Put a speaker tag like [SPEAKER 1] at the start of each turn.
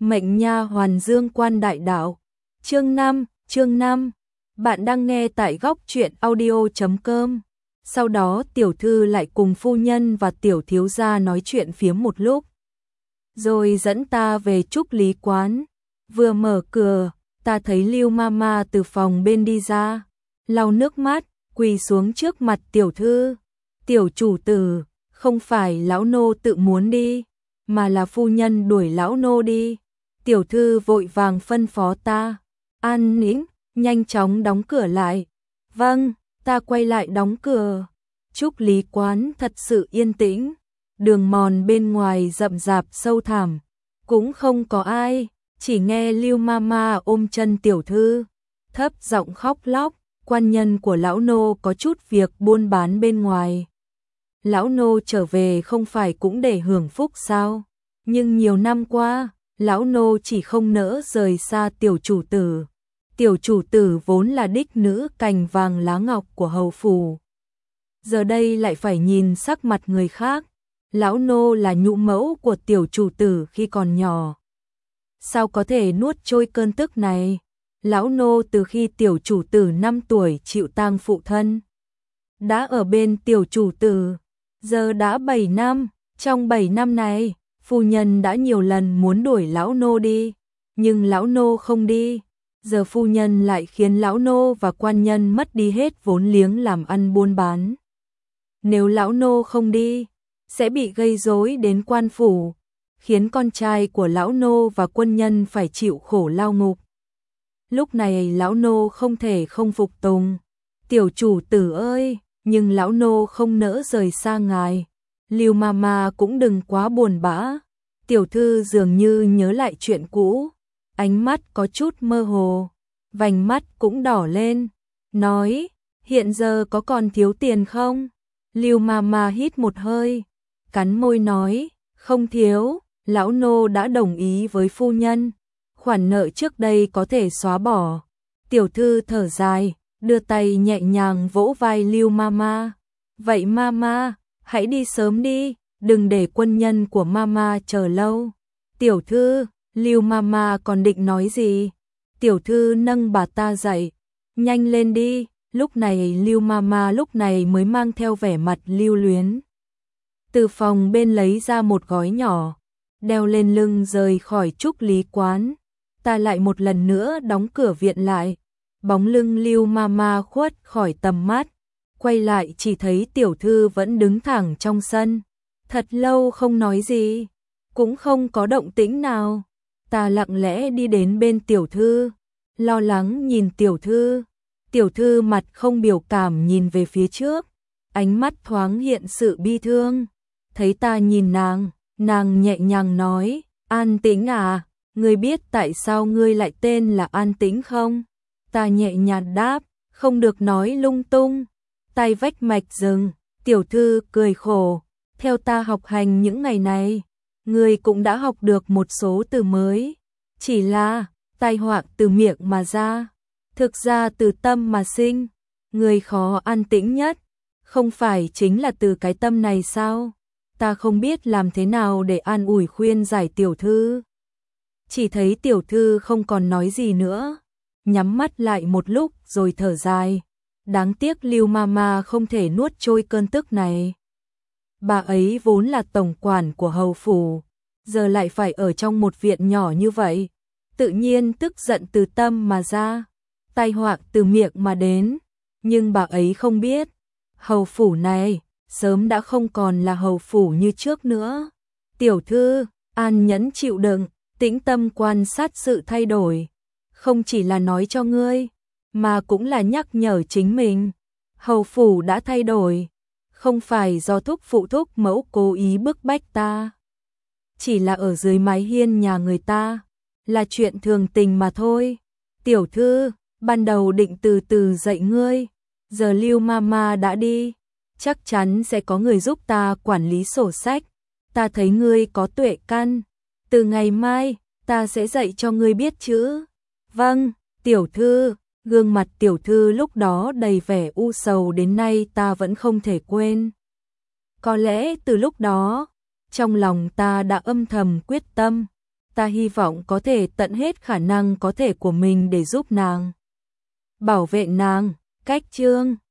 [SPEAKER 1] Mệnh nha hoàn dương quan đại đạo. Chương 5. Bạn đang nghe tại góc truyện audio.com. Sau đó tiểu thư lại cùng phu nhân và tiểu thiếu gia nói chuyện phiếm một lúc. Rồi dẫn ta về Trúc Lý quán. Vừa mở cửa, ta thấy Lưu Mama từ phòng bên đi ra, lau nước mắt, quỳ xuống trước mặt tiểu thư. Tiểu chủ tử, không phải lão nô tự muốn đi, mà là phu nhân đuổi lão nô đi. Tiểu thư vội vàng phân phó ta, an nĩnh, nhanh chóng đóng cửa lại. Vâng, ta quay lại đóng cửa. Trúc Lý quán thật sự yên tĩnh, đường mòn bên ngoài rậm rạp sâu thẳm, cũng không có ai, chỉ nghe Lưu Mama ôm chân tiểu thư, thấp giọng khóc lóc. Quan nhân của lão nô có chút việc buôn bán bên ngoài. Lão nô trở về không phải cũng để hưởng phúc sao? Nhưng nhiều năm qua, lão nô chỉ không nỡ rời xa tiểu chủ tử. Tiểu chủ tử vốn là đích nữ cành vàng lá ngọc của hầu phủ. Giờ đây lại phải nhìn sắc mặt người khác. Lão nô là nhũ mẫu của tiểu chủ tử khi còn nhỏ. Sao có thể nuốt trôi cơn tức này? Lão nô từ khi tiểu chủ tử 5 tuổi chịu tang phụ thân, đã ở bên tiểu chủ tử, giờ đã 7 năm, trong 7 năm này, phu nhân đã nhiều lần muốn đuổi lão nô đi, nhưng lão nô không đi, giờ phu nhân lại khiến lão nô và quan nhân mất đi hết vốn liếng làm ăn buôn bán. Nếu lão nô không đi, sẽ bị gây rối đến quan phủ, khiến con trai của lão nô và quân nhân phải chịu khổ lao ngục. Lúc này lão nô không thể không phục tùng. Tiểu chủ tử ơi, nhưng lão nô không nỡ rời xa ngài. Lưu Mama cũng đừng quá buồn bã. Tiểu thư dường như nhớ lại chuyện cũ, ánh mắt có chút mơ hồ, vành mắt cũng đỏ lên, nói, hiện giờ có còn thiếu tiền không? Lưu Mama hít một hơi, cắn môi nói, không thiếu, lão nô đã đồng ý với phu nhân. Khoản nợ trước đây có thể xóa bỏ. Tiểu thư thở dài, đưa tay nhẹ nhàng vỗ vai Lưu Mama. Vậy Mama, hãy đi sớm đi, đừng để quân nhân của Mama chờ lâu. Tiểu thư, Lưu Mama còn định nói gì? Tiểu thư nâng bà ta dậy, nhanh lên đi. Lúc này Lưu Mama lúc này mới mang theo vẻ mặt lưu luyến. Từ phòng bên lấy ra một gói nhỏ, đeo lên lưng rời khỏi Trúc Lý quán. Ta lại một lần nữa đóng cửa viện lại, bóng lưng Lưu Mama khuất khỏi tầm mắt, quay lại chỉ thấy tiểu thư vẫn đứng thẳng trong sân, thật lâu không nói gì, cũng không có động tĩnh nào. Ta lặng lẽ đi đến bên tiểu thư, lo lắng nhìn tiểu thư mặt không biểu cảm nhìn về phía trước, ánh mắt thoáng hiện sự bi thương. Thấy ta nhìn nàng nhẹ nhàng nói, An Tĩnh à, ngươi biết tại sao ngươi lại tên là An Tĩnh không? Ta nhẹ nhàng đáp, không được nói lung tung. Tay vách mạch dừng, tiểu thư cười khổ, theo ta học hành những ngày này, ngươi cũng đã học được một số từ mới, chỉ là tai họa từ miệng mà ra, thực ra từ tâm mà sinh. Ngươi khó an tĩnh nhất, không phải chính là từ cái tâm này sao? Ta không biết làm thế nào để an ủi khuyên giải tiểu thư. Chỉ thấy tiểu thư không còn nói gì nữa, nhắm mắt lại một lúc rồi thở dài. Đáng tiếc Lưu Mama không thể nuốt trôi cơn tức này. Bà ấy vốn là tổng quản của hầu phủ, giờ lại phải ở trong một viện nhỏ như vậy. Tự nhiên tức giận từ tâm mà ra, tai họa từ miệng mà đến. Nhưng bà ấy không biết, hầu phủ này sớm đã không còn là hầu phủ như trước nữa. Tiểu thư, an nhẫn chịu đựng, tĩnh tâm quan sát sự thay đổi, không chỉ là nói cho ngươi, mà cũng là nhắc nhở chính mình. Hầu phủ đã thay đổi, không phải do thúc phụ thúc mẫu cố ý bức bách ta. Chỉ là ở dưới mái hiên nhà người ta, là chuyện thường tình mà thôi. Tiểu thư, ban đầu định từ từ dạy ngươi, giờ Lưu Mama đã đi, chắc chắn sẽ có người giúp ta quản lý sổ sách. Ta thấy ngươi có tuệ căn, từ ngày mai, ta sẽ dạy cho ngươi biết chữ. Vâng, tiểu thư. Gương mặt tiểu thư lúc đó đầy vẻ u sầu đến nay ta vẫn không thể quên. Có lẽ từ lúc đó, trong lòng ta đã âm thầm quyết tâm, ta hy vọng có thể tận hết khả năng có thể của mình để giúp nàng. Bảo vệ nàng. Cách chương